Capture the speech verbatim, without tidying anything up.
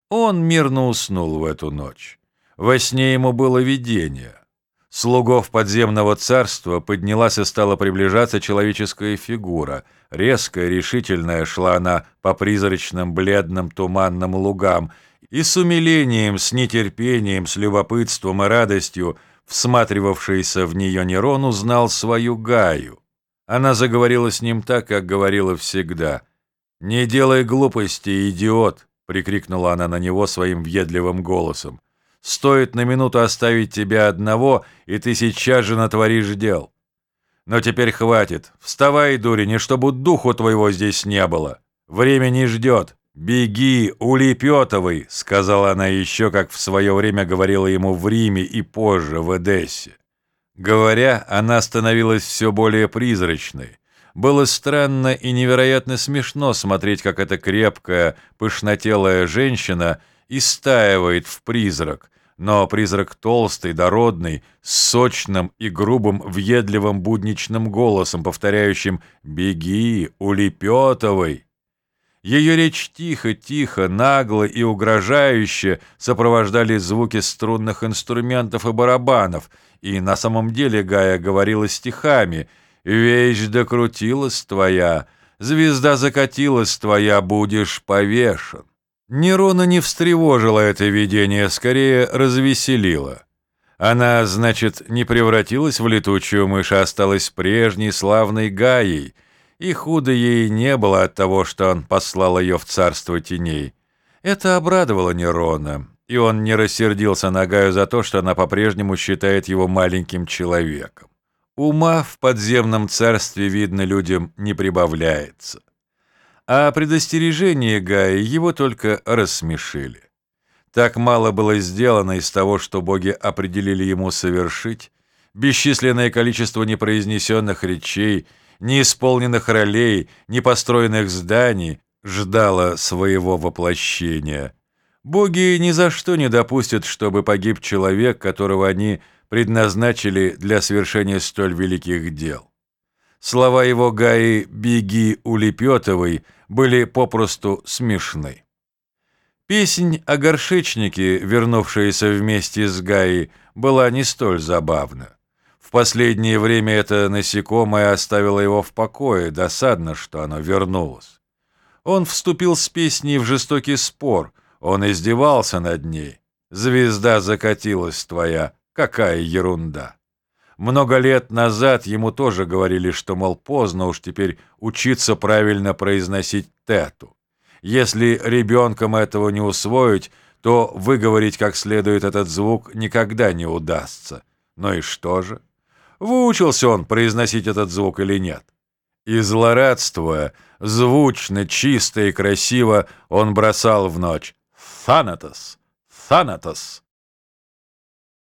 Он мирно уснул в эту ночь. Во сне ему было видение. Слугов подземного царства поднялась и стала приближаться человеческая фигура. Резкая, решительная шла она по призрачным, бледным, туманным лугам, и с умилением, с нетерпением, с любопытством и радостью всматривавшийся в нее Нерон узнал свою Гаю. Она заговорила с ним так, как говорила всегда. «Не делай глупости, идиот!» — прикрикнула она на него своим въедливым голосом. «Стоит на минуту оставить тебя одного, и ты сейчас же натворишь дел. Но теперь хватит. Вставай, дурень, и чтобы духу твоего здесь не было. Время не ждет. Беги, улепетывай!» — сказала она еще, как в свое время говорила ему в Риме и позже в Эдессе. Говоря, она становилась все более призрачной. Было странно и невероятно смешно смотреть, как эта крепкая, пышнотелая женщина истаивает в призрак, но призрак толстый, дородный, с сочным и грубым, въедливым будничным голосом, повторяющим «Беги, улепетывай!». Ее речь тихо-тихо, нагло и угрожающе сопровождали звуки струнных инструментов и барабанов, и на самом деле Гая говорила стихами: «Вещь докрутилась твоя, звезда закатилась твоя, будешь повешен». Нерона не встревожило это видение, скорее развеселило. Она, значит, не превратилась в летучую мышь, а осталась прежней славной Гаей, и худо ей не было от того, что он послал ее в царство теней. Это обрадовало Нерона, и он не рассердился на Гаю за то, что она по-прежнему считает его маленьким человеком. Ума в подземном царстве, видно, людям не прибавляется. А предостережения Гаи его только рассмешили. Так мало было сделано из того, что боги определили ему совершить, бесчисленное количество непроизнесенных речей, неисполненных ролей, непостроенных зданий ждало своего воплощения. Боги ни за что не допустят, чтобы погиб человек, которого они предназначили для совершения столь великих дел. Слова его Гаи «беги, улепетывай» были попросту смешны. Песнь о горшечнике, вернувшаяся вместе с Гаей, была не столь забавна. В последнее время это насекомое оставило его в покое, досадно, что оно вернулось. Он вступил с песней в жестокий спор, он издевался над ней. «Звезда закатилась твоя, какая ерунда!» Много лет назад ему тоже говорили, что, мол, поздно уж теперь учиться правильно произносить тету. Если ребенком этого не усвоить, то выговорить как следует этот звук никогда не удастся. Ну и что же? Выучился он произносить этот звук или нет? И злорадствуя, звучно, чисто и красиво, он бросал в ночь «Thanatos! Thanatos!».